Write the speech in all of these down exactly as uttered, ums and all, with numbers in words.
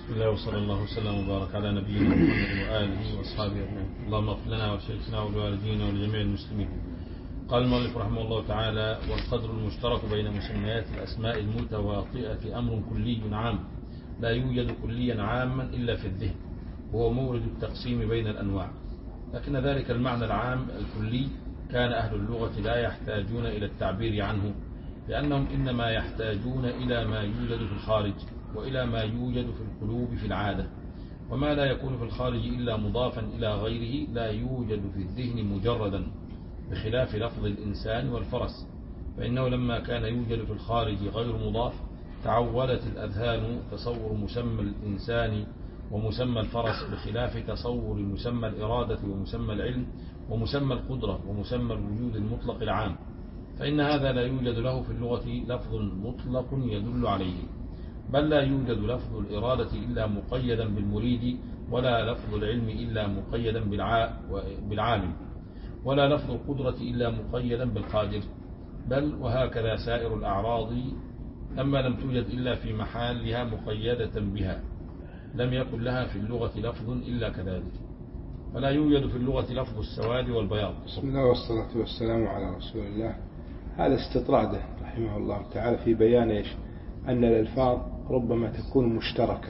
بسم الله وصلى الله وسلم وبارك على نبينا محمد وآله وأصحابه أجمعين. اللهم اغفر لنا ولشيخنا ولوالدينا ولجميع المسلمين. قال المؤلف رحمه الله تعالى: والقدر المشترك بين مسميات الأسماء المتواطئة أمر كلي عام لا يوجد كليا عاما إلا في الذهن، وهو مورد التقسيم بين الأنواع. لكن ذلك المعنى العام الكلي كان أهل اللغة لا يحتاجون إلى التعبير عنه، لأنهم إنما يحتاجون إلى ما يوجد في الخارج وإلى ما يوجد في القلوب في العادة، وما لا يكون في الخارج إلا مضافا إلى غيره لا يوجد في الذهن مجردا، بخلاف لفظ الإنسان والفرس، فإنه لما كان يوجد في الخارج غير مضاف تعولت الأذهان تصور مسمى الإنسان ومسمى الفرس، بخلاف تصور مسمى الإرادة ومسمى العلم ومسمى القدرة ومسمى الوجود المطلق العام، فإن هذا لا يوجد له في اللغة لفظ مطلق يدل عليه، بل لا يوجد لفظ الإرادة إلا مقيدا بالمريد، ولا لفظ العلم إلا مقيدا بالعالم، ولا لفظ القدرة إلا مقيدا بالقادر، بل وهكذا سائر الأعراض لما لم توجد إلا في محلها مقيدة بها لم يكن لها في اللغة لفظ إلا كذلك، فلا يوجد في اللغة لفظ السواد والبياض. بسم الله والصلاة والسلام على رسول الله. هذا استطراده رحمه الله تعالى في بيان إيش؟ أن الألفاظ ربما تكون مشتركة،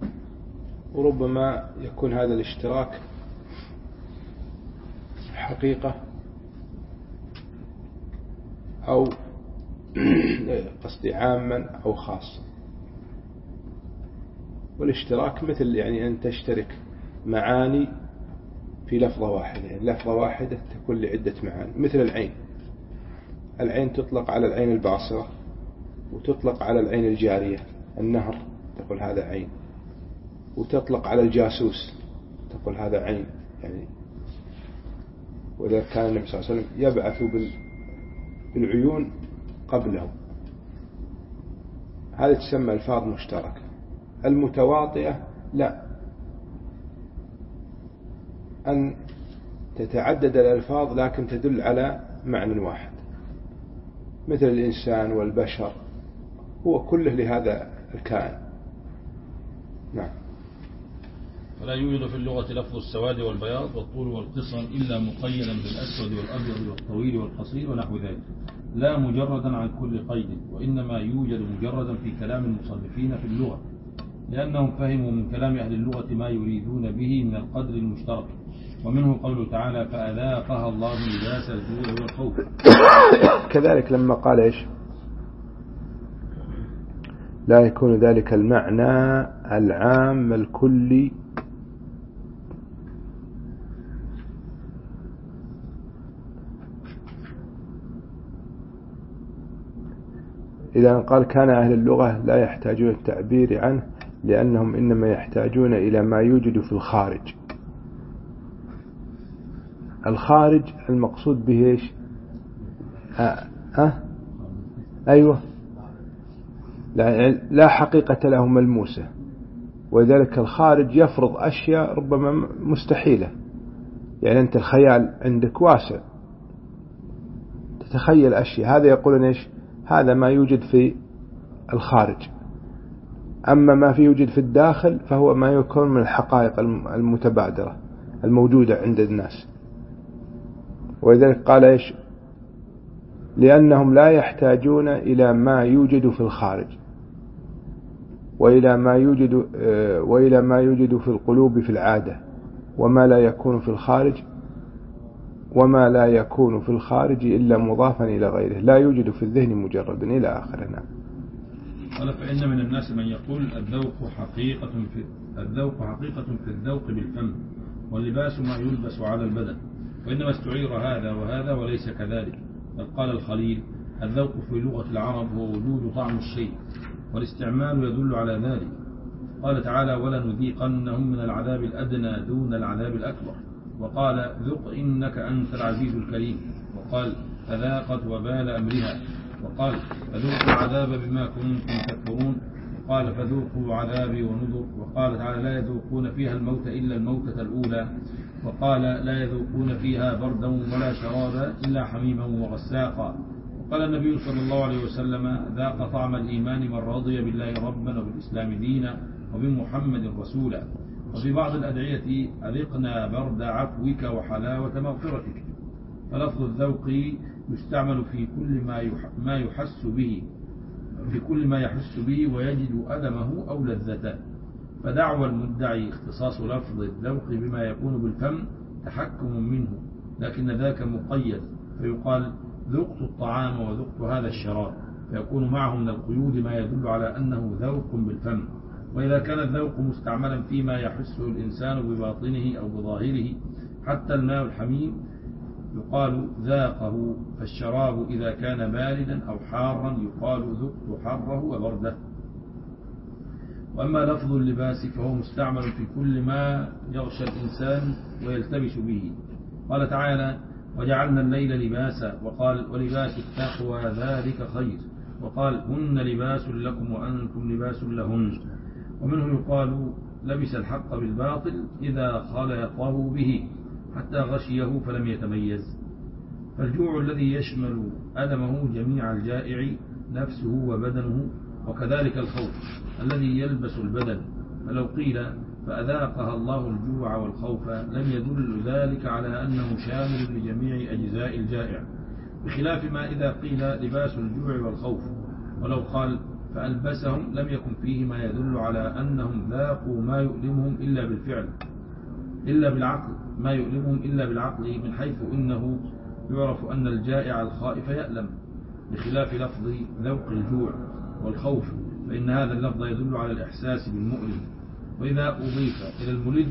وربما يكون هذا الاشتراك حقيقة أو قصدي عاما أو خاصا. والاشتراك مثل يعني أن تشترك معاني في لفظة واحدة، يعني لفظة واحدة تكون لعدة معاني، مثل العين. العين تطلق على العين الباصرة وتطلق على العين الجارية، النهر تقول هذا عين، وتطلق على الجاسوس تقول هذا عين يعني. وإذا كان النبي صلى الله عليه وسلم يبعث بالعيون قبله، هذه تسمى ألفاظ مشتركة. المتواطئة لا، أن تتعدد الألفاظ لكن تدل على معنى واحد، مثل الإنسان والبشر، هو كله لهذا الكائن. نعم. فلا يوجد في اللغة لفظ السواد والبياض والطول والقصر إلا مقيدا بالأسود والأبيض والطويل والقصير ونحو ذلك، لا مجردا عن كل قيد، وإنما يوجد مجردا في كلام المصنفين في اللغة، لأنهم فهموا من كلام أهل اللغة ما يريدون به من القدر المشترك، ومنه قوله تعالى: فأذاقها الله لباس الجوع والخوف. كذلك لما قال إيش؟ لا يكون ذلك المعنى العام الكلي إذا قال كان أهل اللغة لا يحتاجون التعبير عنه، لأنهم إنما يحتاجون إلى ما يوجد في الخارج. الخارج المقصود به إيش؟ أه؟ أه؟ أيوة، لا, لا حقيقة له ملموسة، وذلك الخارج يفرض أشياء ربما مستحيلة. يعني أنت الخيال عندك واسع، تتخيل أشياء، هذا يقولون إيش؟ هذا ما يوجد في الخارج. أما ما في يوجد في الداخل فهو ما يكون من الحقائق المتبادرة الموجودة عند الناس. ولذلك قال إيش؟ لأنهم لا يحتاجون إلى ما يوجد في الخارج وإلى ما يوجد وإلى ما يوجد في القلوب في العادة، وما لا يكون في الخارج وما لا يكون في الخارج إلا مضافا إلى غيره لا يوجد في الذهن مجردا إلى آخرنا. قال: فإن من الناس من يقول الذوق حقيقة في الذوق حقيقة في الذوق بالفم، واللباس ما يلبس على البدن، وإنما استعير هذا وهذا وليس كذلك. بل قال الخليل: الذوق في لغة العرب هو وجود طعم الشيء، والاستعمال يدل على ذلك. قال تعالى: ولنذيقنهم من العذاب الأدنى دون العذاب الأكبر. وقال: ذق إنك أنت العزيز الكريم. وقال: فذاقت وبال أمرها. وقال: فذوقوا العذاب بما كنتم تكفرون. وقال: فذوقوا عذابي ونذر. وقال تعالى: لا يذوقون فيها الموت إلا الموتة الأولى. وقال: لا يذوقون فيها بردا ولا شرابا إلا حميما وغساقا. وقال النبي صلى الله عليه وسلم: ذاق طعم الإيمان من رضي بالله ربا وبالإسلام دينا وبمحمد رسولا. وفي بعض الأدعية أذقنا برد عفوك وحلاوة مغفرتك. فلفظ الذوق يستعمل في كل ما يحس به في كل ما يحس به ويجد ألمه أو لذته. فدعوى المدعي اختصاص لفظ الذوق بما يكون بالفم تحكم منه، لكن ذاك مقيد، فيقال ذقت الطعام وذقت هذا الشراب، فيكون معه من القيود ما يدل على أنه ذوق بالفم. وإذا كان الذوق مستعملا فيما يحسه الإنسان بباطنه أو بظاهره، حتى الماء الحميم يقال ذاقه. فالشراب إذا كان باردا أو حارا يقال ذقت حره وبرده. وأما لفظ اللباس فهو مستعمل في كل ما يغشى الإنسان ويلتبس به. قال تعالى وجعلنا الليل لباسا، وقال ولباس التقوى ذلك خير، وقال هن لباس لكم وأنتم لباس لهن. ومنه يقال لبس الحق بالباطل إذا خلطه به حتى غشيه فلم يتميز. فالجوع الذي يشمل ألمه جميع الجائع نفسه وبدنه، وكذلك الخوف الذي يلبس البدن. فلو قيل فأذاقها الله الجوع والخوف لم يدل ذلك على أنه شامل لجميع أجزاء الجائع، بخلاف ما إذا قيل لباس الجوع والخوف. ولو قال فألبسهم لم يكن فيه ما يدل على أنهم ذاقوا ما يؤلمهم إلا بالفعل إلا بالعقل ما يؤلمهم إلا بالعقل، من حيث إنه يعرف أن الجائع الخائف يألم، بخلاف لفظ ذوق الجوع والخوف، فإن هذا اللفظ يدل على الإحساس بالمؤلم، وإذا أضيف إلى الملذ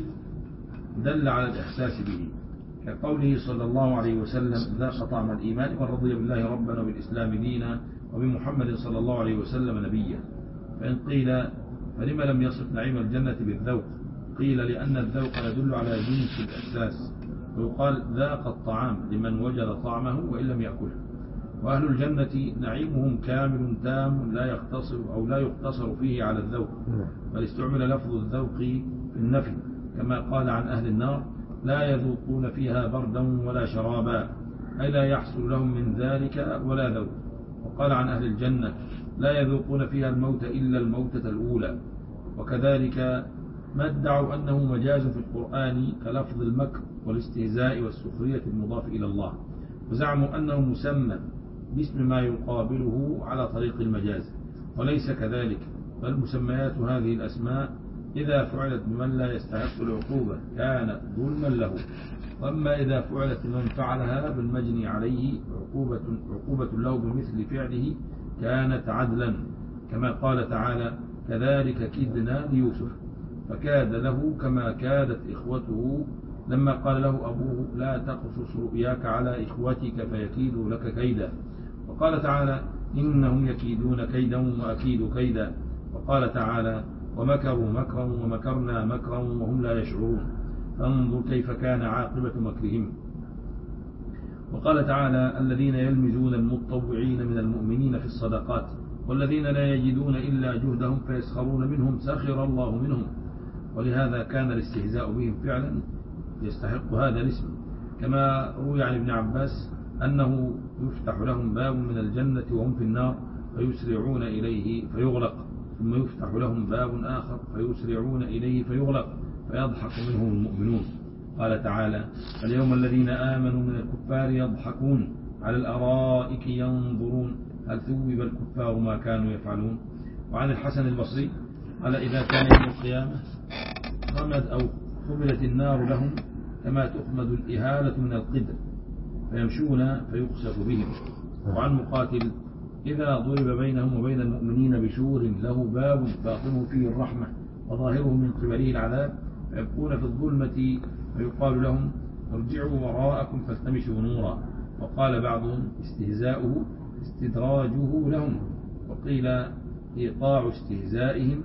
دل على الإحساس به، كقوله صلى الله عليه وسلم ذاق طعم الإيمان من رضي بالله ربنا وبالإسلام دينا وبمحمد صلى الله عليه وسلم نبيا. فإن قيل فلما لم يصف نعيم الجنة بالذوق؟ قيل لأن الذوق يدل على جنس الإحساس، ويقال ذاق الطعام لمن وجد طعمه وإن لم يأكله. وأهل الجنة نعيمهم كامل تام لا يقتصر أو لا يقتصر فيه على الذوق، بل استعمل لفظ الذوق في النفي، كما قال عن أهل النار لا يذوقون فيها بردا ولا شرابا، أي لا يحصل لهم من ذلك ولا ذوق. وقال عن أهل الجنة لا يذوقون فيها الموت إلا الموتة الأولى. وكذلك ما ادعوا أنه مجاز في القرآن كلفظ المكر والاستهزاء والسخرية المضاف إلى الله، وزعموا أنه مسمى باسم ما يقابله على طريق المجاز، وليس كذلك، بل مسميات هذه الأسماء إذا فعلت بمن لا يستحق العقوبة كانت ظلما له، وأما إذا فعلت بمن فعلها بالمجني عليه عقوبة, عقوبة له بمثل فعله كانت عدلا، كما قال تعالى كذلك كدنا ليوسف فكاد له كما كادت إخوته لما قال له أبوه لا تقصص رؤياك على إخوتك فيكيدوا لك كيدا. وقال تعالى إنهم يكيدون كيدا وأكيد كيدا. وقال تعالى ومكروا مكرا ومكرنا مكرا وهم لا يشعرون فانظر كيف كان عاقبة مكرهم. وقال تعالى الذين يلمزون المتطوعين من المؤمنين في الصدقات والذين لا يجدون إلا جهدهم فيسخرون منهم سخر الله منهم. ولهذا كان الاستهزاء بهم فعلا يستحق هذا الاسم، كما روي عن ابن عباس أنه يفتح لهم باب من الجنة وهم في النار فيسرعون إليه فيغلق، ثم يفتح لهم باب آخر فيسرعون إليه فيغلق فيضحك منهم المؤمنون. قال تعالى اليوم الذين آمنوا من الكفار يضحكون على الأرائك ينظرون هل ثوب الكفار ما كانوا يفعلون. وعن الحسن البصري قال إذا كان يوم القيامة خمد أو خملت النار لهم كما تخمد الإهالة من القدر فيمشون فيقصف بهم. وعن مقاتل إذا ضرب بينهم وبين المؤمنين بسور له باب باطنه فيه الرحمة وظاهره من قبله العذاب فيبقون في الظلمة فيقال لهم ارجعوا وراءكم فالتمسوا نورا. وقال بعضهم استهزاؤه استدراجه لهم، وقيل إيقاع استهزائهم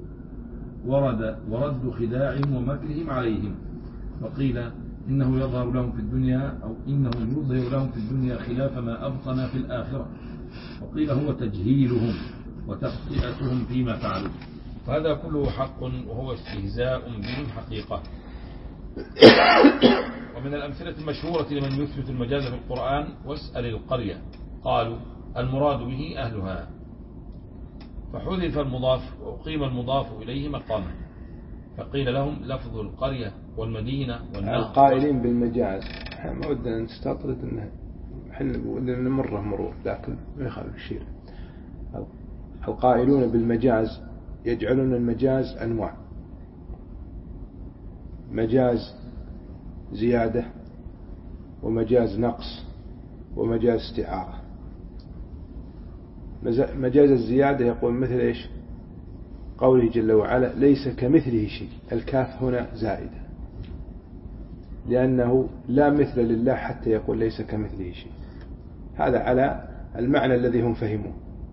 ورد ورد خداعهم ومكرهم عليهم، وقيل إنه يظهر لهم في الدنيا أو إنه يظهر لهم في الدنيا خلاف ما أبطن في الآخرة، وقيل هو تجهيلهم وتخطئتهم فيما فعلوا. وهذا كله حق وهو استهزاء بهم حقيقة. ومن الأمثلة المشهورة لمن يثبت المجاز في القرآن واسأل القرية قالوا المراد به أهلها. فحذف المضاف وأقيم المضاف إليه مقامه، فقيل لهم لفظ القرية والمدينة والنهر. القائلين بالمجاز ما ودنا نستطرد انه احنا ودنا نمره مرور، لكن ما يخالف الشيء. القائلون بالمجاز يجعلون المجاز أنواع: مجاز زيادة، ومجاز نقص، ومجاز استعارة. مجاز الزيادة يقول مثل إيش؟ قوله جل وعلا ليس كمثله شيء، الكاف هنا زائدة لأنه لا مثل لله حتى يقول ليس كمثله شيء. هذا على المعنى الذي هم فهموه.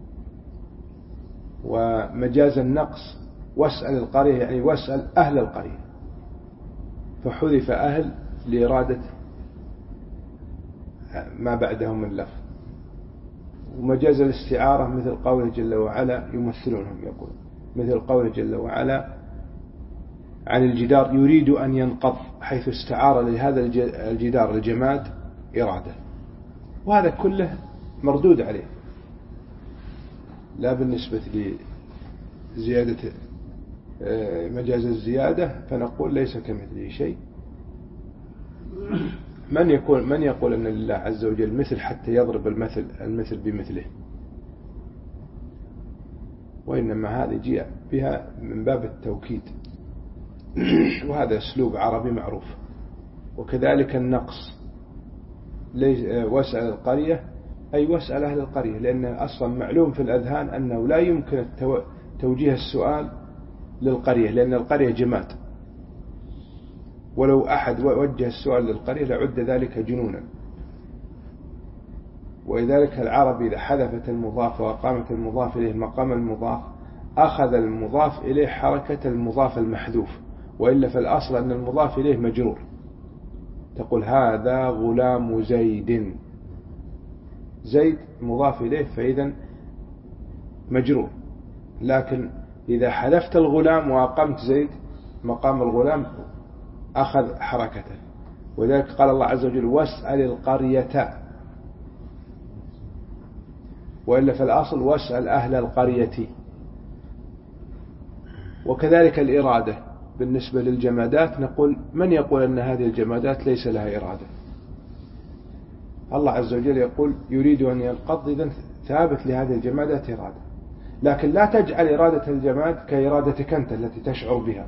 ومجاز النقص واسأل القرية يعني واسأل أهل القرية، فحذف أهل لإرادة ما بعدهم من لفظ. ومجاز الاستعارة مثل قوله جل وعلا يمثلونهم، يقول مثل قوله جل وعلا عن الجدار يريد أن ينقض، حيث استعار لهذا الجدار الجماد إرادة. وهذا كله مردود عليه، لا بالنسبة لزيادة مجاز الزيادة فنقول ليس كمثله شيء. من يقول من يقول أن لله عز وجل مثل حتى يضرب المثل المثل بمثله؟ وإنما هذه جاء بها من باب التوكيد، وهذا أسلوب عربي معروف. وكذلك النقص واسأل القرية أي واسأل أهل القرية، لأنه أصلا معلوم في الأذهان أنه لا يمكن توجيه السؤال للقرية، لأن القرية جماد، ولو أحد وجه السؤال للقرية لعد ذلك جنونا. ولذلك العرب إذا حذفت المضاف وأقامت المضاف إليه مقام المضاف أخذ المضاف إليه حركة المضاف المحذوف، وإلا فالأصل أن المضاف إليه مجرور. تقول هذا غلام زيد، زيد مضاف إليه فإذا مجرور. لكن إذا حذفت الغلام وأقمت زيد مقام الغلام أخذ حركته. وذلك قال الله عز وجل واسأل القرية، وإلا فالأصل واسأل أهل القرية. وكذلك الإرادة بالنسبة للجمادات نقول من يقول أن هذه الجمادات ليس لها إرادة؟ الله عز وجل يقول يريد أن ينقض، إذن ثابت لهذه الجمادات إرادة. لكن لا تجعل إرادة الجماد كإرادتك أنت التي تشعر بها،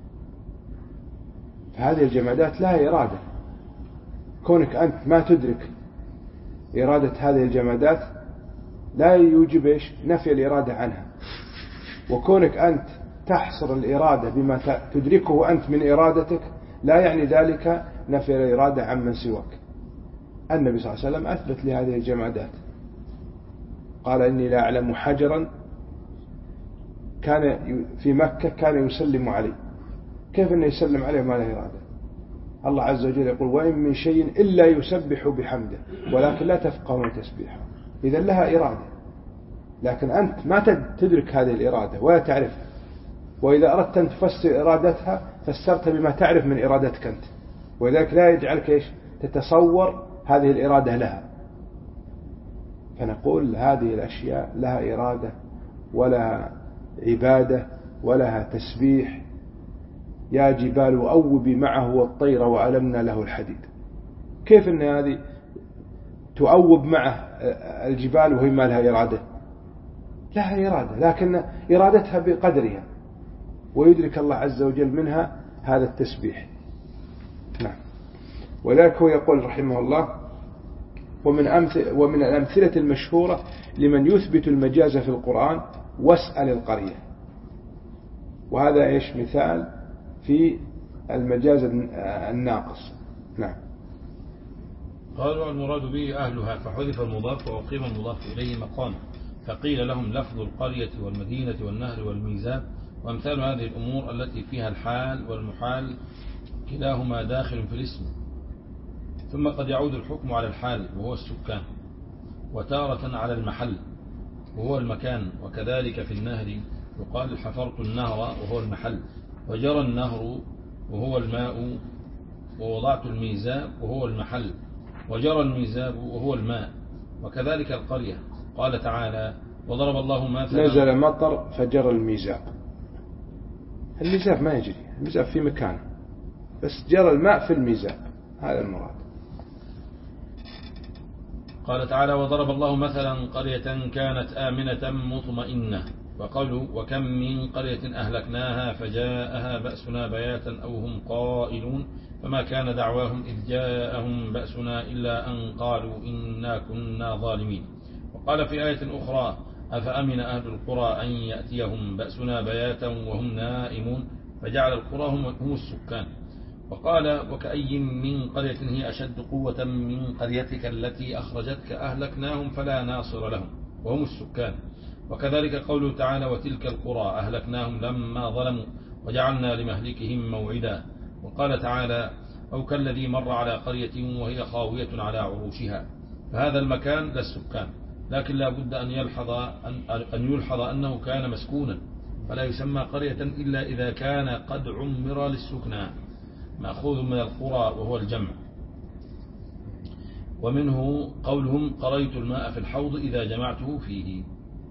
فهذه الجمادات لها إرادة. كونك أنت ما تدرك إرادة هذه الجمادات لا يوجب إيش؟ نفي الإرادة عنها. وكونك أنت تحصر الإرادة بما تدركه أنت من إرادتك لا يعني ذلك نفي الإرادة عن من سواك. النبي صلى الله عليه وسلم أثبت لهذه الجمادات، قال إني لا أعلم حجرا كان في مكة كان يسلم عليه. كيف أنه يسلم عليه ما له إرادة؟ الله عز وجل يقول وإن من شيء إلا يسبح بحمده ولكن لا تفقهون تسبيحه. إذا لها إرادة، لكن أنت ما تدرك هذه الإرادة ولا تعرفها. وإذا أردت أن تفسر إرادتها فسرت بما تعرف من إرادتك أنت، ولذلك لا يجعلك إيش؟ تتصور هذه الإرادة لها. فنقول هذه الأشياء لها إرادة ولها عبادة ولها تسبيح. يا جبال أوبي معه والطير وألمنا له الحديد. كيف أن هذه تؤوب معه الجبال وهي ما لها إرادة؟ لها إرادة، لكن إرادتها بقدرها، ويدرك الله عز وجل منها هذا التسبيح. نعم. ولذلك هو يقول رحمه الله ومن, أمثل ومن الأمثلة المشهورة لمن يثبت المجاز في القرآن واسأل القرية. وهذا إيش مثال في المجاز الناقص. نعم. قالوا المراد به أهلها، فحذف المضاف وأقيم المضاف إليه مقام، فقيل لهم لفظ القرية والمدينة والنهر والميزاب. وأمثال هذه الأمور التي فيها الحال والمحال كلاهما داخل في الاسم. ثم قد يعود الحكم على الحال وهو السكان، وتارة على المحل وهو المكان. وكذلك في النهر يقال حفرت النهر وهو المحل، وجرى النهر وهو الماء، ووضعت الميزاب وهو المحل، وجرى الميزاب وهو الماء. وكذلك القرية قال تعالى وضرب الله مثلا نزل مطر فجر الميزاب. الميزاب ما يجري، الميزاب في مكانه بس جرى الماء في الميزاب، هذا المراد. قال تعالى وضرب الله مثلا قرية كانت آمنة مطمئنة، وقالوا وكم من قرية أهلكناها فجاءها بأسنا بياتا أو هم قائلون فما كان دعواهم إذ جاءهم بأسنا إلا أن قالوا إنا كنا ظالمين. وقال في آية أخرى أفأمن أهل القرى أن يأتيهم بأسنا بياتا وهم نائمون فجعل القرى هم السكان. وقال وكأي من قرية هي أشد قوة من قريتك التي أخرجتك أهلكناهم فلا ناصر لهم وهم السكان. وكذلك قوله تعالى وتلك القرى أهلكناهم لما ظلموا وجعلنا لمهلكهم موعدا. وقال تعالى أو كالذي مر على قرية وهي خاوية على عروشها، فهذا المكان للسكان، لكن لا بد أن يلحظ, أن يلحظ أنه كان مسكونا، فلا يسمى قرية إلا إذا كان قد عمر للسكنى، مأخوذ من القرى وهو الجمع. ومنه قولهم قريت الماء في الحوض إذا جمعته فيه.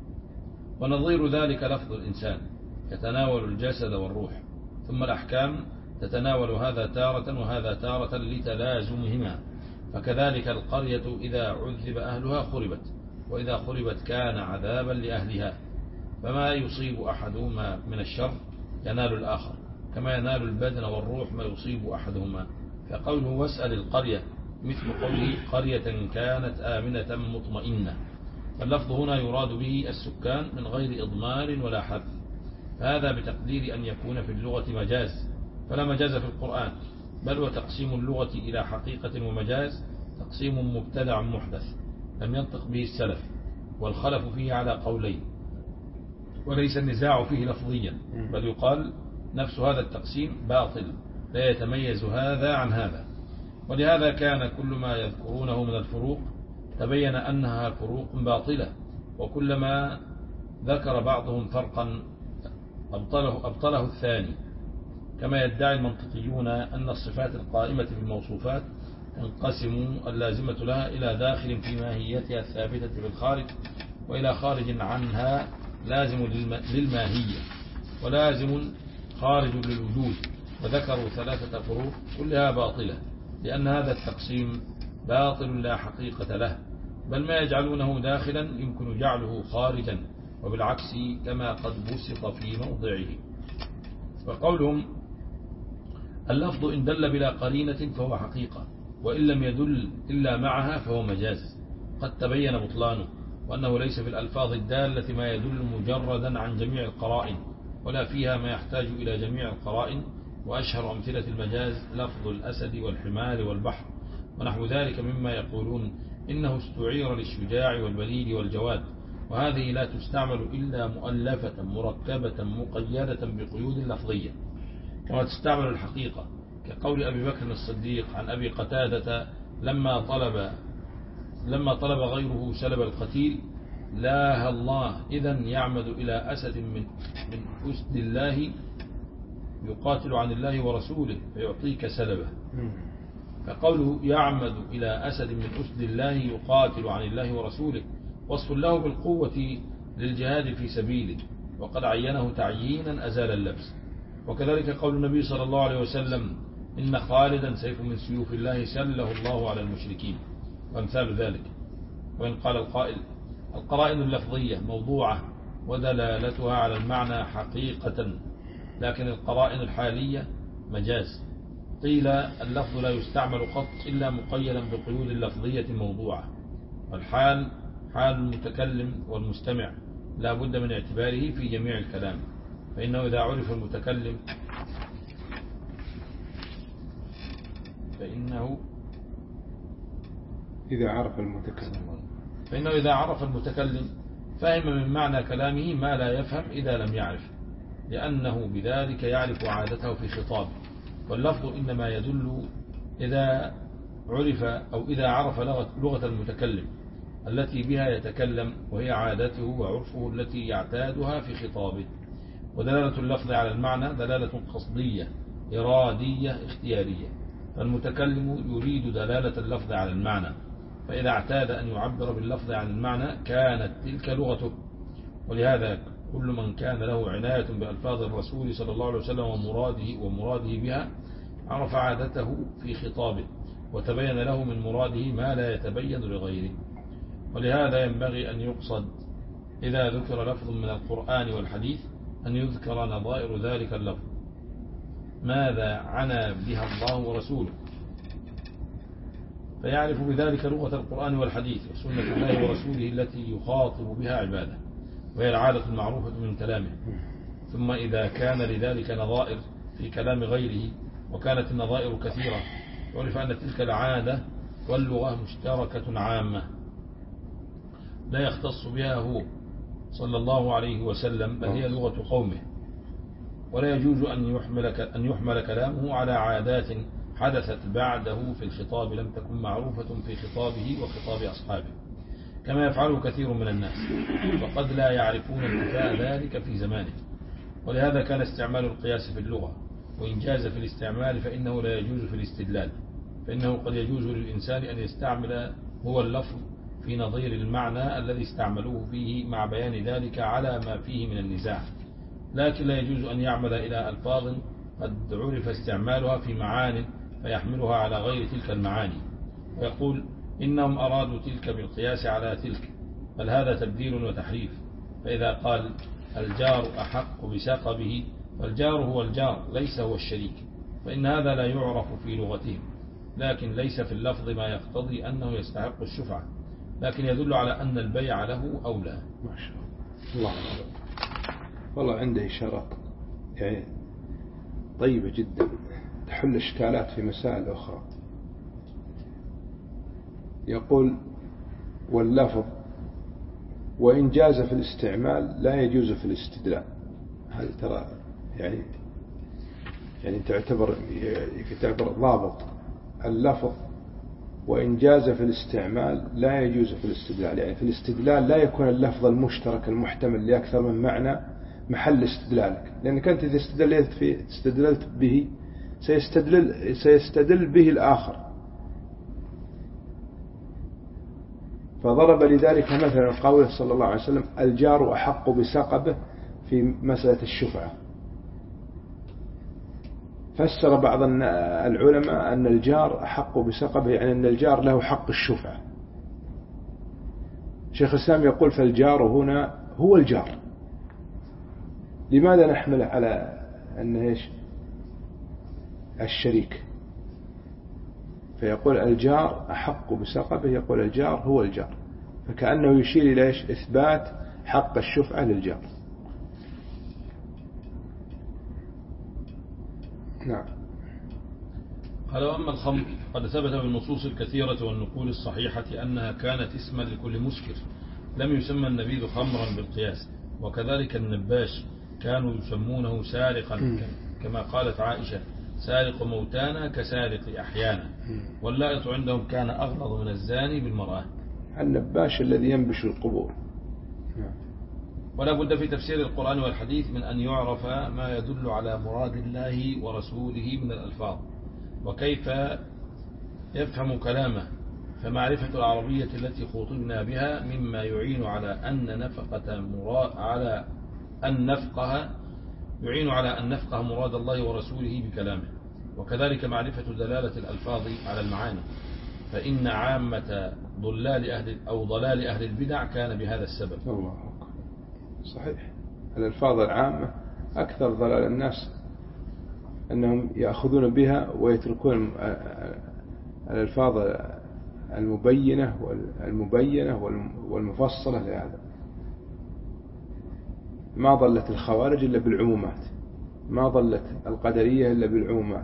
ونظير ذلك لفظ الإنسان يتناول الجسد والروح، ثم الأحكام تتناول هذا تارة وهذا تارة لتلازمهما. فكذلك القرية إذا عذب أهلها خربت، وإذا خربت كان عذابا لأهلها، فما يصيب أحدهما من الشر ينال الآخر، كما ينال البدن والروح ما يصيب أحدهما. فقوله واسأل القرية مثل قوله قرية كانت آمنة مطمئنة، فاللفظ هنا يراد به السكان من غير إضمار ولا حذف، هذا بتقدير أن يكون في اللغة مجاز، فلا مجاز في القرآن، بل وتقسيم اللغة إلى حقيقة ومجاز تقسيم مبتدع محدث لم ينطق به السلف، والخلف فيه على قولين، وليس النزاع فيه لفظيا، بل يقال نفس هذا التقسيم باطل لا يتميز هذا عن هذا. ولهذا كان كل ما يذكرونه من الفروق تبين أنها فروق باطلة، وكلما ذكر بعضهم فرقا أبطله, أبطله الثاني، كما يدعي المنطقيون أن الصفات القائمة بالموصوفات تنقسم اللازمة لها إلى داخل في ماهيتها الثابتة بالخارج، وإلى خارج عنها لازم للماهية ولازم خارج للوجود، وذكروا ثلاثة فروق كلها باطلة، لأن هذا التقسيم باطل لا حقيقة له، بل ما يجعلونه داخلا يمكن جعله خارجا، وبالعكس كما قد بسط في موضعه. وقولهم اللفظ إن دل بلا قرينة فهو حقيقة، وإن لم يدل إلا معها فهو مجاز، قد تبين بطلانه، وأنه ليس في الألفاظ الدالة ما يدل مجردا عن جميع القرائن، ولا فيها ما يحتاج إلى جميع القرائن. وأشهر أمثلة المجاز لفظ الأسد والحمار والبحر ونحو ذلك مما يقولون إنه استعير للشجاع والبليد والجواد، وهذه لا تستعمل إلا مؤلفة مركبة مقيدة بقيود لفظية، كما تستعمل الحقيقة، كقول أبي بكر الصديق عن أبي قتادة لما طلب لما طلب غيره سلب القتيل لا الله إذن يعمد إلى أسد من من أسد الله يقاتل عن الله ورسوله فيعطيك سلبه. فقوله يعمد إلى أسد من أسد الله يقاتل عن الله ورسوله وصف له بالقوة للجهاد في سبيله، وقد عينه تعيينا أزال اللبس. وكذلك قول النبي صلى الله عليه وسلم إن خالدا سيف من سيوف الله سله الله على المشركين، وامثال ذلك. وإن قال القائل القرائن اللفظية موضوعة ودلالتها على المعنى حقيقة، لكن القرائن الحالية مجاز، قيل اللفظ لا يستعمل قط إلا مقيدا بقيود لفظية موضوعة، والحال حال المتكلم والمستمع لا بد من اعتباره في جميع الكلام، فإنه إذا عرف المتكلم فإنه إذا عرف المتكلم فإنه إذا عرف المتكلم فهم من معنى كلامه ما لا يفهم إذا لم يعرف، لأنه بذلك يعرف عادته في خطابه. واللفظ إنما يدل إذا عرف أو إذا عرف لغة المتكلم التي بها يتكلم، وهي عادته وعرفه التي يعتادها في خطابه. ودلالة اللفظ على المعنى دلالة قصدية إرادية اختيارية، فالمتكلم يريد دلالة اللفظ على المعنى، فإذا اعتاد أن يعبر باللفظ عن المعنى كانت تلك لغته، ولهذا كل من كان له عناية بألفاظ الرسول صلى الله عليه وسلم ومراده, ومراده بها عرف عادته في خطابه وتبين له من مراده ما لا يتبين لغيره. ولهذا ينبغي أن يقصد إذا ذكر لفظ من القرآن والحديث أن يذكر نظائر ذلك اللفظ، ماذا عنا بها الله ورسوله، فيعرف بذلك لغة القرآن والحديث وسنة الله ورسوله التي يخاطب بها عباده، وهي العادة المعروفة من كلامه. ثم إذا كان لذلك نظائر في كلام غيره وكانت النظائر كثيرة، عرف أن تلك العادة واللغة مشتركة عامة لا يختص بها هو صلى الله عليه وسلم، بل هي لغة قومه، ولا يجوز أن يحمل, أن يحمل كلامه على عادات حدثت بعده في الخطاب لم تكن معروفة في خطابه وخطاب أصحابه، كما يفعله كثير من الناس، وقد لا يعرفون انتفاء ذلك في زمانه. ولهذا كان استعمال القياس في اللغة، وإن جاز في الاستعمال فإنه لا يجوز في الاستدلال، فإنه قد يجوز للإنسان أن يستعمل هو اللفظ في نظير المعنى الذي استعملوه فيه مع بيان ذلك على ما فيه من النزاع، لكن لا يجوز أن يعمل إلى ألفاظ قد عرف استعمالها في معان فيحملها على غير تلك المعاني، ويقول إنهم أرادوا تلك بالقياس على تلك، بل هذا تبديل وتحريف. فإذا قال الجار أحق بسقبه فالجار هو الجار ليس هو الشريك، فإن هذا لا يعرف في لغتهم، لكن ليس في اللفظ ما يقتضي أنه يستحق الشفعة، لكن يدل على أن البيع له أولى. ما شاء الله. والله عنده إشارات يعني طيبة جدا تحل إشكالات في مسائل أخرى. يقول واللفظ وإن جاز في الاستعمال لا يجوز في الاستدلال. هذا ترى يعني يعني تعتبر تعتبر ضابط. اللفظ وإن جاز في الاستعمال لا يجوز في الاستدلال، يعني في الاستدلال لا يكون اللفظ المشترك المحتمل لأكثر من معنى محل استدلالك، لأنك أنت إذا استدللت فيه استدللت به سيستدل سيستدل به الآخر. فضرب لذلك مثلا قوله صلى الله عليه وسلم الجار أحق بسقبه في مسألة الشفعة. فسر بعض العلماء أن الجار أحق بسقبه يعني أن الجار له حق الشفعة. شيخ الإسلام يقول فالجار هنا هو الجار. لماذا نحمل على أنه إيش الشريك؟ فيقول الجار أحق بسقبه، يقول الجار هو الجار، فكأنه يشير إلى إيش إثبات حق الشفعة للجار. نعم. قال وأما الخمر قد ثبت بالنصوص الكثيرة والنقول الصحيحة أنها كانت اسما لكل مسكر، لم يسمى النبيذ خمرا بالقياس، وكذلك النباش كانوا يسمونه سارقا، كما قالت عائشة سارق موتانا كسارق أحيانا، واللائط عندهم كان أغلظ من الزاني بالمرأة. النباش الذي ينبش القبور. ولا بد في تفسير القرآن والحديث من أن يعرف ما يدل على مراد الله ورسوله من الألفاظ وكيف يفهم كلامه، فمعرفة العربية التي خطبنا بها مما يعين على أن نفقة مراد على أن نفقه يعين على أن نفقه مراد الله ورسوله بكلامه، وكذلك معرفة دلالة الألفاظ على المعاني، فإن عامة ضلال أهل أو ضلال أهل البدع كان بهذا السبب. الله صحيح. الألفاظ العامة أكثر ضلال الناس أنهم يأخذون بها ويتركون الألفاظ المبينة والمبينة والمفصلة لهذا. ما ضلت الخوارج إلا بالعمومات، ما ضلت القدرية إلا بالعمومات،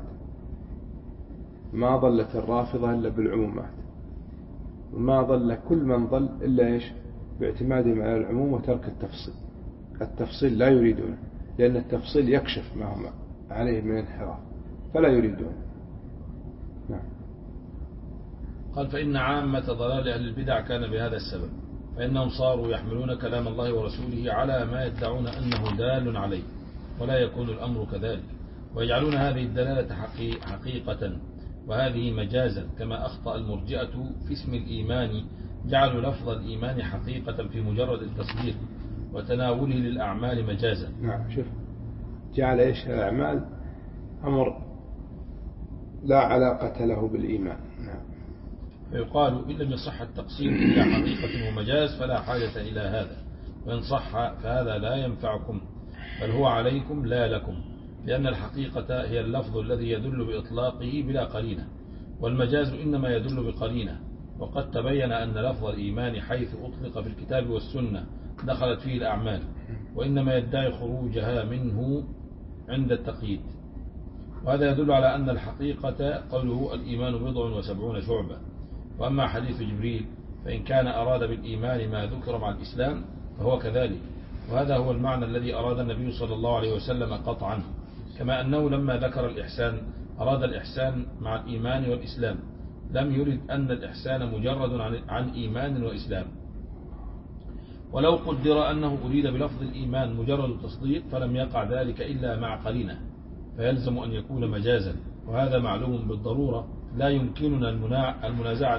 ما ضلت الرافضة إلا بالعمومات، وما ضل كل من ضل إلا إيش باعتمادهم على العموم وترك التفصيل. التفصيل لا يريدونه، لأن التفصيل يكشف ما هم عليه من انحراف فلا يريدونه. نعم. قال فإن عامة ضلال أهل البدع كان بهذا السبب، فإنهم صاروا يحملون كلام الله ورسوله على ما يدعون أنه دال عليه، ولا يكون الأمر كذلك، ويجعلون هذه الدلالة حقيقة وهذه مجازا، كما أخطأ المرجئة في اسم الإيمان، جعلوا لفظ الإيمان حقيقة في مجرد التصديق، وتناوله للأعمال مجازا. نعم. شوف جعل إيش الأعمال أمر لا علاقة له بالإيمان. نعم. فيقال إن لم يصح التقسيم إلى حقيقة ومجاز فلا حاجة إلى هذا، وإن صح فهذا لا ينفعكم بل هو عليكم لا لكم، لأن الحقيقة هي اللفظ الذي يدل بإطلاقه بلا قرينة، والمجاز إنما يدل بقرينة. وقد تبين أن لفظ الإيمان حيث أطلق في الكتاب والسنة دخلت فيه الأعمال، وإنما يدعي خروجها منه عند التقييد. وهذا يدل على أن الحقيقة قوله الإيمان بضع وسبعون شعبة. وأما حديث جبريل فإن كان أراد بالإيمان ما ذكر مع الإسلام فهو كذلك، وهذا هو المعنى الذي أراد النبي صلى الله عليه وسلم قطعا، كما أنه لما ذكر الإحسان أراد الإحسان مع الإيمان والإسلام، لم يرد أن الإحسان مجرد عن إيمان وإسلام. ولو قدر أنه أريد بلفظ الإيمان مجرد التصديق فلم يقع ذلك إلا مع قرينة، فيلزم أن يكون مجازا، وهذا معلوم بالضرورة لا يمكننا المنازعة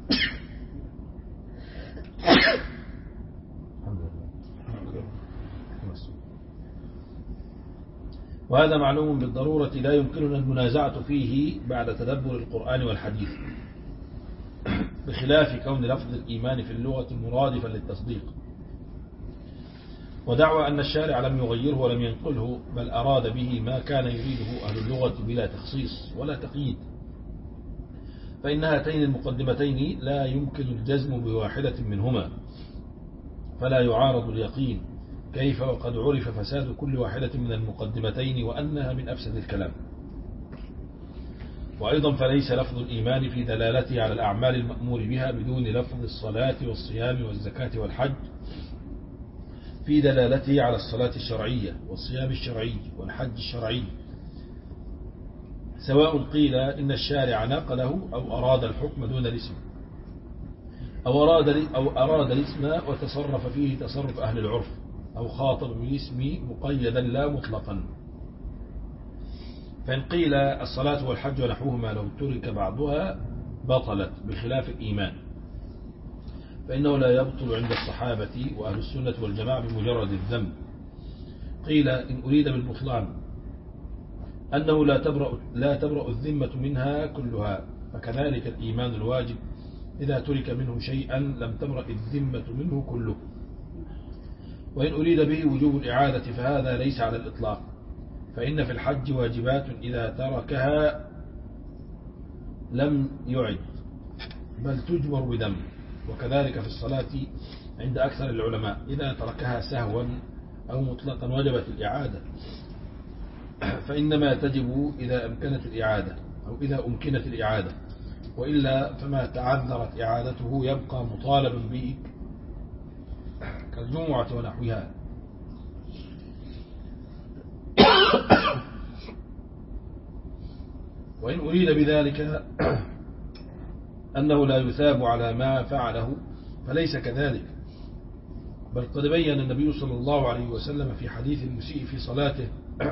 وهذا معلوم بالضرورة لا يمكننا المنازعة فيه بعد تدبر القرآن والحديث، بخلاف كون لفظ الإيمان في اللغة مرادفا للتصديق. ودعوى أن الشارع لم يغيره ولم ينقله، بل أراد به ما كان يريده أهل اللغة بلا تخصيص ولا تقييد، فإن هاتين المقدمتين لا يمكن الجزم بواحدة منهما، فلا يعارض اليقين، كيف وقد عرف فساد كل واحدة من المقدمتين وأنها من أفسد الكلام. وأيضا فليس لفظ الإيمان في دلالته على الأعمال المأمور بها بدون لفظ الصلاة والصيام والزكاة والحج في دلالته على الصلاة الشرعية والصيام الشرعي والحج الشرعي، سواء قيل إن الشارع نقله أو أراد الحكم دون الاسم، أو أراد, أو أراد الاسم وتصرف فيه تصرف أهل العرف، أو خاطب بالاسم مقيدا لا مطلقا. فإن قيل الصلاة والحج ونحوهما لو ترك بعضها بطلت بخلاف الإيمان، فإنه لا يبطل عند الصحابة وأهل السنة والجماعة بمجرد الذنب. قيل إن أريد بالبطلان أنه لا تبرأ, لا تبرأ الذمة منها كلها، فكذلك الإيمان الواجب إذا ترك منه شيئا لم تبرأ الذمة منه كله. وإن أريد به وجوب الإعادة فهذا ليس على الإطلاق، فإن في الحج واجبات إذا تركها لم يعد بل تجبر بدم، وكذلك في الصلاة عند أكثر العلماء إذا تركها سهوا أو مطلقا وجبت الإعادة، فإنما تجب إذا أمكنت الإعادة أو إذا أمكنت الإعادة، وإلا فما تعذرت إعادته يبقى مطالبا به كالجمعة ونحوها. وإن أريد بذلك أنه لا يثاب على ما فعله فليس كذلك، بل قد بين النبي صلى الله عليه وسلم في حديث المسيء في صلاته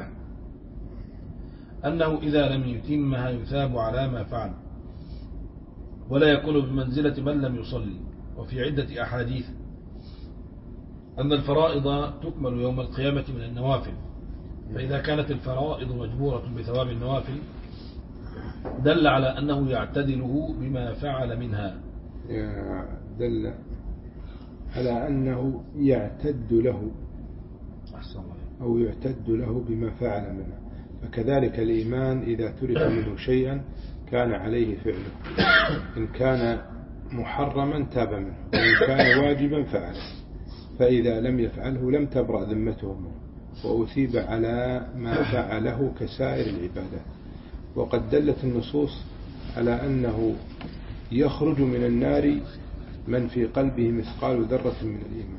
أنه إذا لم يتمها يثاب على ما فعل ولا يكون بمنزلة من لم يصلي. وفي عدة أحاديث أن الفرائض تكمل يوم القيامة من النوافل، فإذا كانت الفرائض مجبورة بثواب النوافل دل على أنه يعتدله بما فعل منها، دل على أنه يعتد له أو يعتد له بما فعل منها. فكذلك الإيمان إذا ترك منه شيئا كان عليه فعله، إن كان محرما تاب منه، وإن كان واجبا فعله، فإذا لم يفعله لم تبرأ ذمته منه وأثيب على ما فعله كسائر العبادات. وقد دلت النصوص على أنه يخرج من النار من في قلبه مثقال ذرة من الإيمان.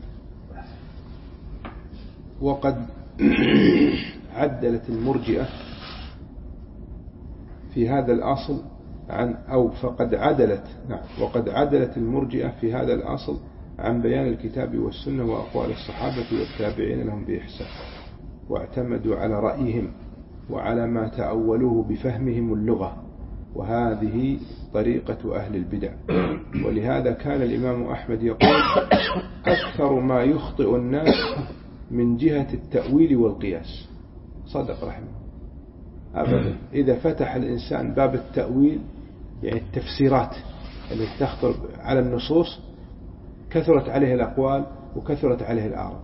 وقد عدلت المرجئة في هذا الأصل عن أو فقد عدلت نعم وقد عدلت المرجئة في هذا الأصل عن بيان الكتاب والسنة وأقوال الصحابة والتابعين لهم بإحسان، واعتمدوا على رأيهم وعلى ما تأولوه بفهمهم اللغة وهذه طريقة أهل البدع. ولهذا كان الإمام أحمد يقول أكثر ما يخطئ الناس من جهة التأويل والقياس. صدق رحمه أبدا. إذا فتح الإنسان باب التأويل يعني التفسيرات التي تخطر على النصوص كثرت عليه الأقوال وكثرت عليه الآراء.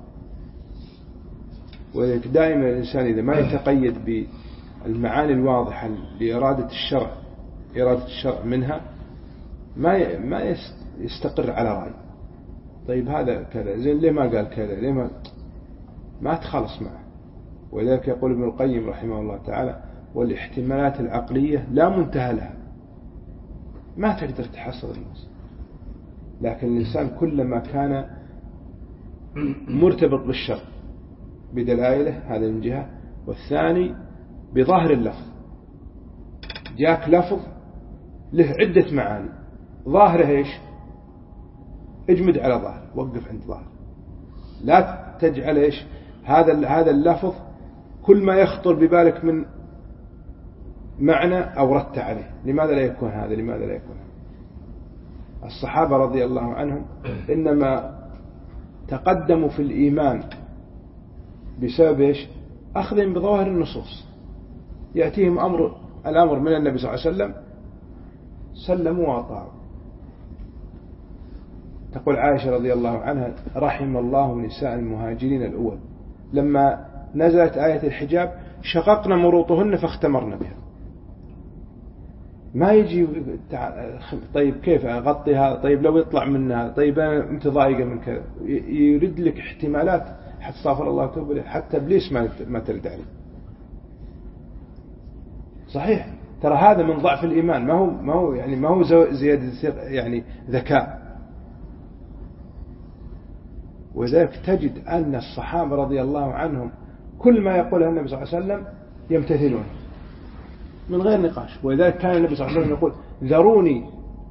ولذلك دائما الإنسان إذا ما يتقيد بالمعاني الواضحة لإرادة الشرع إرادة الشرع منها ما ما يستقر على رأي. طيب هذا كذا زين ليه ما قال كذا ليه ما ما تخلص معه. ولذلك يقول ابن القيم رحمه الله تعالى والاحتمالات العقلية لا منتهى لها، ما تقدر تحصل النص. لكن الإنسان كلما كان مرتبط بالشرع بدلائله هذا من جهة، والثاني بظاهر اللفظ. جاك لفظ له عدة معاني ظاهره ايش؟ اجمد على ظاهر، وقف عند ظاهر، لا تجعل ايش هذا هذا اللفظ كل ما يخطر ببالك من معنى أوردت عليه. لماذا لا يكون هذا؟ لماذا لا يكون هذا؟ الصحابة رضي الله عنهم إنما تقدموا في الإيمان بسبب ايش؟ أخذهم بظواهر النصوص. يأتيهم أمر الأمر من النبي صلى الله عليه وسلم سلموا وأطاعوا. تقول عائشة رضي الله عنها رحم الله نساء المهاجرين الأول لما نزلت آية الحجاب شققنا مروطهن فاختمرنا بها. ما يجي طيب كيف أغطي هذا؟ طيب لو يطلع منها، طيب أنا متضايقة من كذا. يرد لك احتمالات حتى صافر الله توب حتى إبليس ما ما ترد عليه. صحيح ترى هذا من ضعف الإيمان، ما هو ما هو يعني ما هو زيادة يعني ذكاء. وذلك تجد أن الصحابة رضي الله عنهم كل ما يقوله النبي صلى الله عليه وسلم يمتثلون من غير نقاش. ولذلك كان النبي صلى الله عليه وسلم يقول ذروني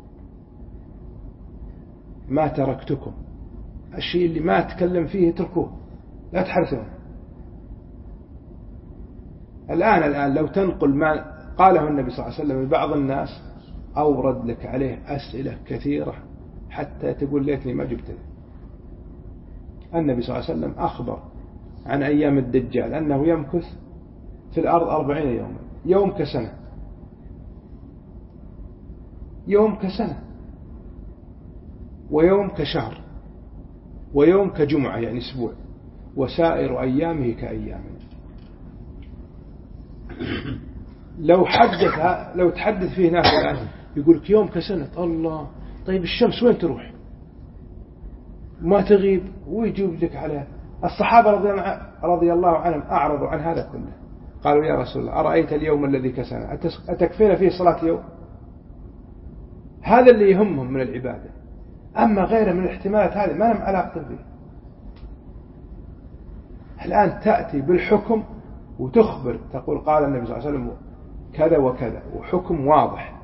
ما تركتكم، الشيء اللي ما أتكلم فيه تركوه لا تحرثون. الآن الآن لو تنقل ما قاله النبي صلى الله عليه وسلم لبعض الناس أورد لك عليه أسئلة كثيرة حتى تقول ليتني ما جبت. النبي صلى الله عليه وسلم أخبر عن أيام الدجال أنه يمكث في الأرض أربعين يوما، يوم كسنة، يوم كسنة، ويوم كشهر، ويوم كجمعة يعني أسبوع، وسائر أيامه كأيامنا. لو حدث لو تحدث فيه ناس الآن يقولك يوم كسنة، الله طيب الشمس وين تروح؟ ما تغيب ويجيب لك عليها. الصحابة رضي الله عنهم أعرضوا عن هذا كله، قالوا يا رسول الله أرأيت اليوم الذي كسنا أتكفينا فيه صلاة يوم؟ هذا اللي يهمهم من العبادة، أما غيره من الاحتمالات هذه ما لهم علاقة به. الآن تأتي بالحكم وتخبر تقول قال النبي صلى الله عليه وسلم كذا وكذا وحكم واضح،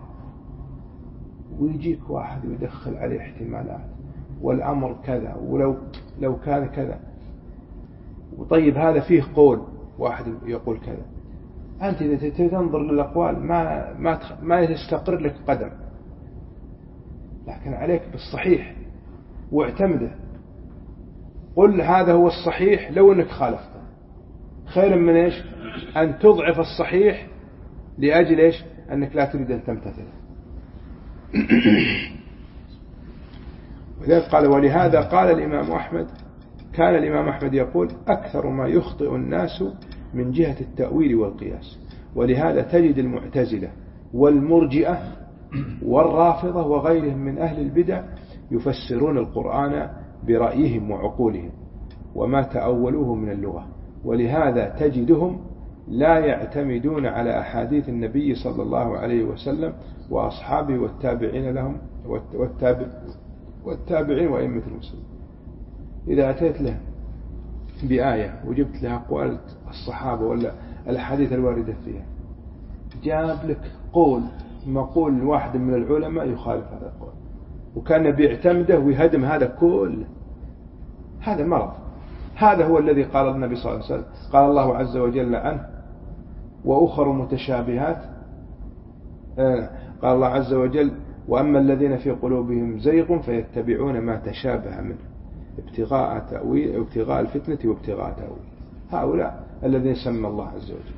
ويجيك واحد ويدخل عليه احتمالات والأمر كذا ولو لو كان كذا. وطيب هذا فيه قول واحد يقول كذا، أنت إذا تنظر للأقوال ما ما ما يستقر لك قدم، لكن عليك بالصحيح واعتمده. قل هذا هو الصحيح لو أنك خالفته، خيرا من إيش أن تضعف الصحيح لأجل إيش أنك لا تريد أن تمتثل. ولذلك قال ولهذا قال الإمام أحمد كان الإمام أحمد يقول أكثر ما يخطئ الناس من جهة التأويل والقياس. ولهذا تجد المعتزلة والمرجئة والرافضة وغيرهم من أهل البدع يفسرون القرآن برأيهم وعقولهم وما تأولوه من اللغة. ولهذا تجدهم لا يعتمدون على أحاديث النبي صلى الله عليه وسلم وأصحابه والتابعين لهم والتابع والتابعين وأئمة المسلمين. إذا أتيت له بآية وجبت لها أقوال الصحابة ولا الأحاديث الواردة فيها، جاب لك قول مقول واحد من العلماء يخالف هذا القول، وكان بيعتمده ويهدم هذا كله. هذا مرض. هذا هو الذي قال النبي صلى الله عليه وسلم قال الله عز وجل عنه وأخر متشابهات قال الله عز وجل وأما الذين في قلوبهم زيغ فيتبعون ما تشابه منه ابتغاء تأويل ابتغاء الفتنة وابتغاء تأويل. هؤلاء الذين سمى الله عز وجل.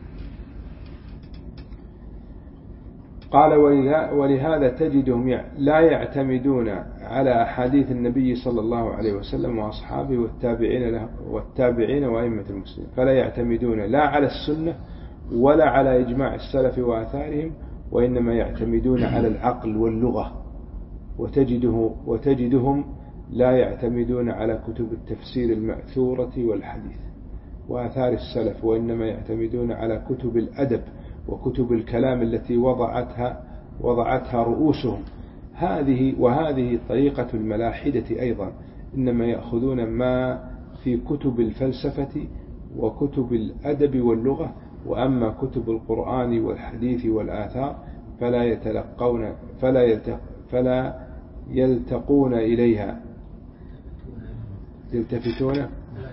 قال ولهذا تجدهم لا يعتمدون على أحاديث النبي صلى الله عليه وسلم وأصحابه والتابعين له والتابعين وأئمة المسلمين، فلا يعتمدون لا على السنة ولا على إجماع السلف وآثارهم، وإنما يعتمدون على العقل واللغة. وتجده وتجدهم لا يعتمدون على كتب التفسير المأثورة والحديث وآثار السلف، وإنما يعتمدون على كتب الأدب وكتب الكلام التي وضعتها وضعتها رؤوسهم. هذه وهذه طريقة الملاحدة أيضا، إنما يأخذون ما في كتب الفلسفة وكتب الأدب واللغة، وأما كتب القرآن والحديث والآثار فلا يتلقون فلا يلتق فلا يلتقون إليها يلتفتون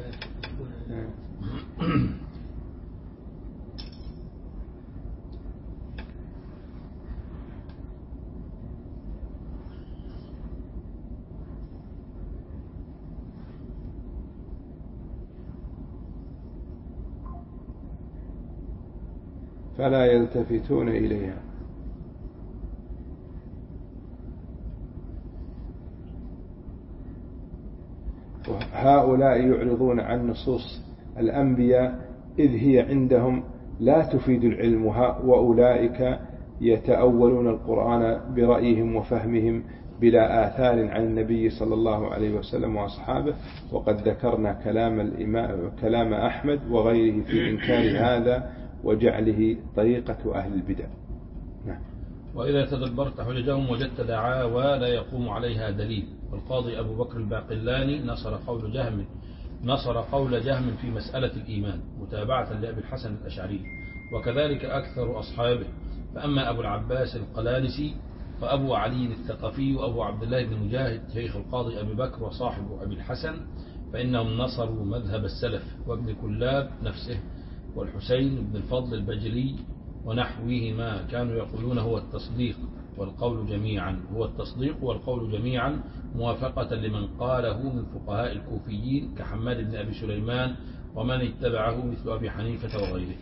فلا يلتفتون إليها. وهؤلاء يعرضون عن نصوص الأنبياء إذ هي عندهم لا تفيد العلم، وأولئك يتأولون القرآن برأيهم وفهمهم بلا آثار عن النبي صلى الله عليه وسلم وأصحابه. وقد ذكرنا كلام الإمام كلام أحمد وغيره في إنكار هذا وجعله طريقة أهل البدع. نعم. وإذا تدبرت حججهم وجدت دعاوى لا يقوم عليها دليل. والقاضي أبو بكر الباقلاني نصر قول جهم نصر قول جهم في مسألة الإيمان متابعة لأبي الحسن الأشعري، وكذلك أكثر أصحابه. فأما أبو العباس القلانسي فأبو علي الثقفي وأبو عبد الله بن مجاهد شيخ القاضي أبي بكر وصاحب أبي الحسن فإنهم نصروا مذهب السلف، وابن كلاب نفسه والحسين بن الفضل البجلي ونحوهما كانوا يقولون هو التصديق والقول جميعا هو التصديق والقول جميعا موافقة لمن قاله من فقهاء الكوفيين كحماد بن أبي سليمان ومن اتبعه مثل أبي حنيفة وغيره.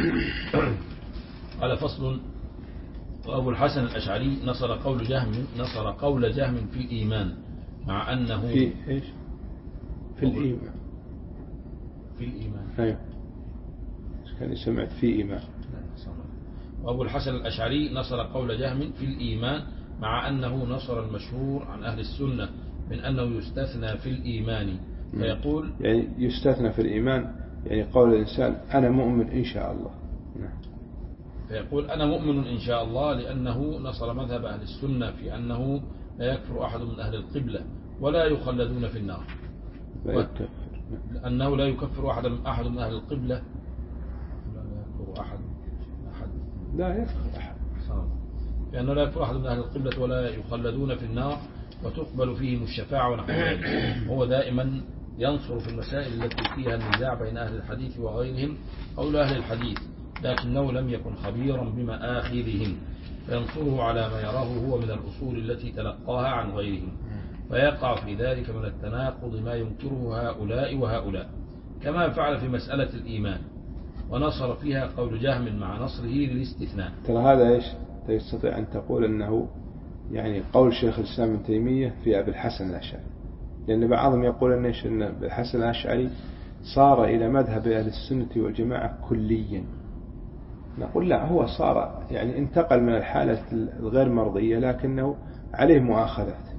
قال فصل. وأبو الحسن الأشعري نصر قول جهم نصر قول جهم في الإيمان مع أنه في إيش في الإيمان في الإيمان أيوه كان سمعت في إيمان. وأبو الحسن الأشعري نصر قول جهم في الإيمان مع أنه نصر المشهور عن أهل السنة من أنه يستثنى في الإيمان، فيقول يعني يستثنى في الإيمان يعني قول الإنسان أنا مؤمن إن شاء الله. نعم. فيقول أنا مؤمن إن شاء الله لأنه نصر مذهب أهل السنة في أنه لا يكفر أحد من أهل القبلة ولا يخلدون في النار، لا يكفر لأنه لا يكفر أحد أحد من أهل القبلة لا يكفر أحد أحد لا يكفر أحد لأنه لا يكفر أحد من أهل القبلة ولا يخلدون في النار وتقبل فيهم الشفاعة ونحو ذلك. هو دائما ينصر في المسائل التي فيها النزاع بين أهل الحديث وغيرهم قول أهل الحديث، لكنه لم يكن خبيرا بمآخذهم فينصره على ما يراه هو من الأصول التي تلقاها عن غيرهم، فيقع في ذلك من التناقض ما ينكره هؤلاء وهؤلاء، كما فعل في مسألة الإيمان ونصر فيها قول جهم مع نصره للاستثناء. ترى هذا إيش تستطيع أن تقول أنه يعني قول شيخ الإسلام ابن تيمية في أبي الحسن الأشعري، لأن بعضهم يقول أن إيش أن أبي الحسن الأشعري صار إلى مذهب أهل السنة والجماعة كليا. نقول لا، هو صار يعني انتقل من الحالة الغير مرضية لكنه عليه مؤاخذات.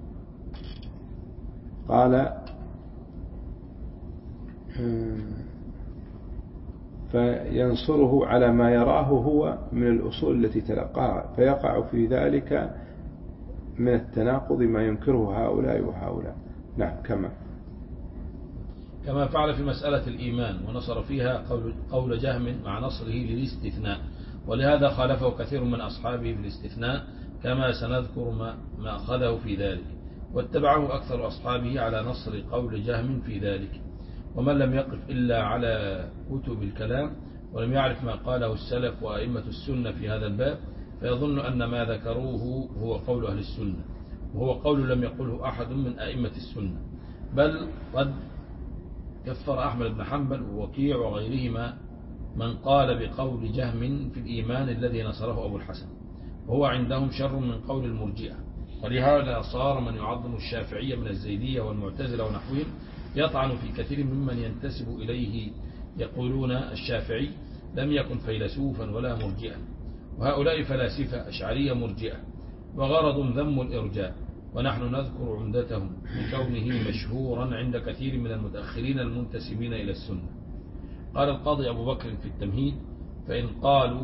قال فينصره على ما يراه هو من الأصول التي تلقاها، فيقع في ذلك من التناقض ما ينكره هؤلاء وهؤلاء. نعم. كما كما فعل في مسألة الإيمان ونصر فيها قول, قول جهم مع نصره للاستثناء، ولهذا خالفه كثير من أصحابه في الاستثناء كما سنذكر ما, ما أخذه في ذلك، واتبعه أكثر أصحابه على نصر قول جهم في ذلك. ومن لم يقف إلا على كتب الكلام ولم يعرف ما قاله السلف وأئمة السنة في هذا الباب فيظن أن ما ذكروه هو قول أهل السنة، وهو قول لم يقله أحد من أئمة السنة، بل قد كفر أحمد بن حنبل ووكيع وغيرهما من قال بقول جهم في الإيمان الذي نصره أبو الحسن، وهو عندهم شر من قول المرجئة. ولهذا صار من يعظم الشافعية من الزيدية والمعتزلة ونحوهم يطعن في كثير ممن ينتسب إليه، يقولون الشافعي لم يكن فيلسوفا ولا مرجئا، وهؤلاء فلاسفة أشعرية مرجئة، وغرض ذم الإرجاء، ونحن نذكر عمدتهم بكونه مشهورا عند كثير من المتأخرين المنتسبين إلى السنة. قال القاضي أبو بكر في التمهيد: فإن قالوا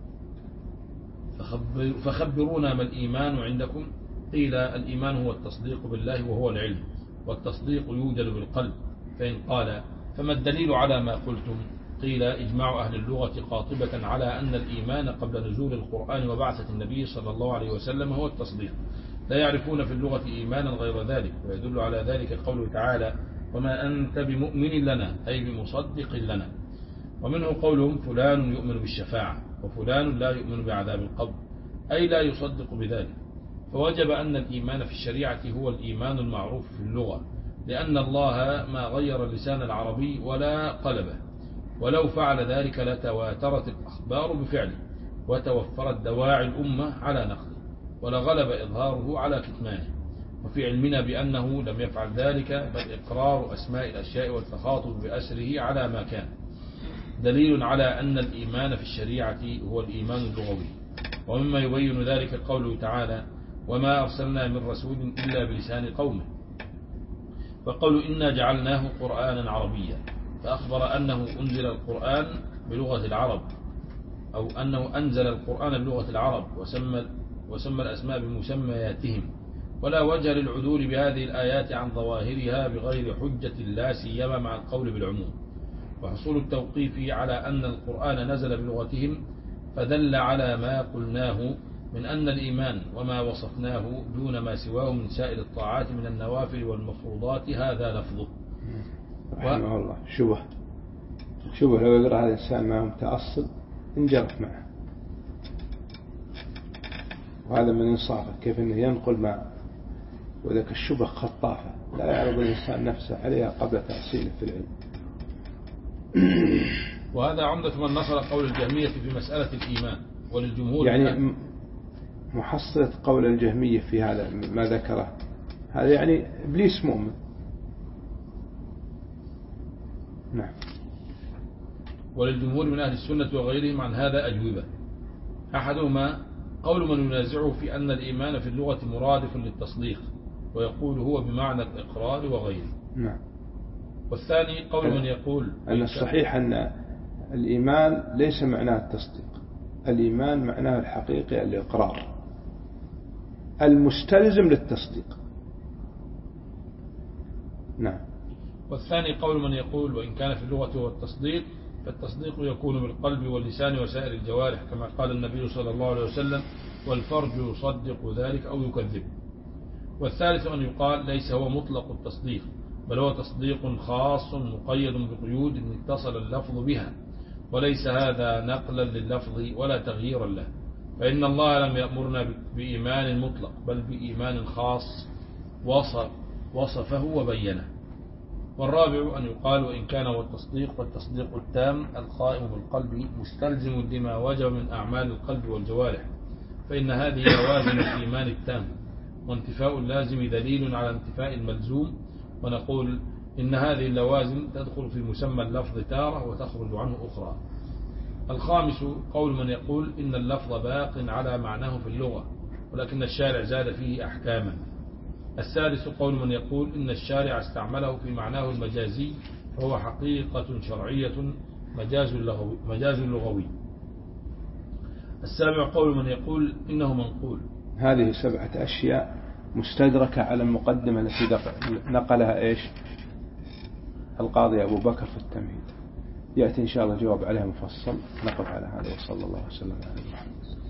فخبر فخبرونا ما الإيمان عندكم؟ قيل: الإيمان هو التصديق بالله وهو العلم، والتصديق يوجد بالقلب. فإن قال: فما الدليل على ما قلتم؟ قيل: إجماع أهل اللغة قاطبة على أن الإيمان قبل نزول القرآن وبعثة النبي صلى الله عليه وسلم هو التصديق، لا يعرفون في اللغة إيمانا غير ذلك. ويدل على ذلك قوله تعالى: وما أنت بمؤمن لنا، أي بمصدق لنا. ومنه قولهم: فلان يؤمن بالشفاعة، وفلان لا يؤمن بعذاب القبر، أي لا يصدق بذلك. فوجب أن الإيمان في الشريعة هو الإيمان المعروف في اللغة، لأن الله ما غير اللسان العربي ولا قلبه، ولو فعل ذلك لتواترت الأخبار بفعله، وتوفرت دواعي الأمة على نقله، ولغلب إظهاره على كتمانه. وفي علمنا بأنه لم يفعل ذلك، بل إقرار أسماء الأشياء والتخاطب بأسره على ما كان، دليل على أن الإيمان في الشريعة هو الإيمان اللغوي. ومما يبين ذلك قوله تعالى: وما أرسلنا من رسول إلا بلسان قومه. وقالوا: إنا جعلناه قرآنا عربيا، فأخبر أنه أنزل القرآن بلغة العرب، أو أنه أنزل القرآن بلغة العرب، وسمى, وسمى الأسماء بمسمياتهم. ولا وجه للعدول بهذه الآيات عن ظواهرها بغير حجة، لا سيما مع القول بالعموم. وحصول التوقيف على أن القرآن نزل بلغتهم فدل على ما قلناه من أن الإيمان وما وصفناه دون ما سواه من سائر الطاعات من النوافل والمفروضات هذا لفظه. رحمه الله. شبه شبه لو يقرأ هذا الإنسان ما هو متأصل انجرف معه، وهذا من إنصافه كيف أنه ينقل مع وذلك الشبه خطافة لا يعرض الإنسان نفسه عليها قبل تأصيله في العلم. وهذا عمدة من نصر قول الجهمية في مسألة الإيمان. وللجمهور يعني محصلة قول الجهمية في هذا ما ذكره، هذا يعني إبليس مؤمن. نعم. وللجمهور من أهل السنة وغيرهم عن هذا أجوبة. أحدهما قول من ينازعه في أن الإيمان في اللغة مرادف للتصديق، ويقول هو بمعنى الإقرار وغيره. نعم. والثاني قول من يقول أن الصحيح أن الإيمان ليس معناه التصديق، الإيمان معناه الحقيقي الإقرار المستلزم للتصديق. نعم. والثاني قول من يقول وإن كان في اللغة هو التصديق، فالتصديق يكون بالقلب واللسان وسائر الجوارح، كما قال النبي صلى الله عليه وسلم: والفرج يصدق ذلك أو يكذب. والثالث أن يقال ليس هو مطلق التصديق، بل هو تصديق خاص مقيد بقيود اتصل اللفظ بها، وليس هذا نقلا لللفظ ولا تغييرا له، فإن الله لم يأمرنا بإيمان مطلق، بل بإيمان خاص وصف وصفه وبينه. والرابع أن يقال وإن كان هو التصديق، فالتصديق التام القائم بالقلب مستلزم لما وجب من أعمال القلب والجوارح، فإن هذه لوازم الإيمان التام، وانتفاء اللازم دليل على انتفاء الملزوم. ونقول إن هذه اللوازم تدخل في مسمى اللفظ تارة وتخرج عنه أخرى. الخامس قول من يقول إن اللفظ باق على معناه في اللغة، ولكن الشارع زاد فيه أحكاما. السادس قول من يقول إن الشارع استعمله في معناه المجازي، فهو حقيقة شرعية مجاز لغوي, مجاز لغوي. السابع قول من يقول إنه منقول. هذه سبعة أشياء مستدركة على المقدمة التي نقلها إيش القاضي أبو بكر في التمهيد. يأتي إن شاء الله جواب عليها مفصل. نقف على هذا وصلى الله وسلم على محمد.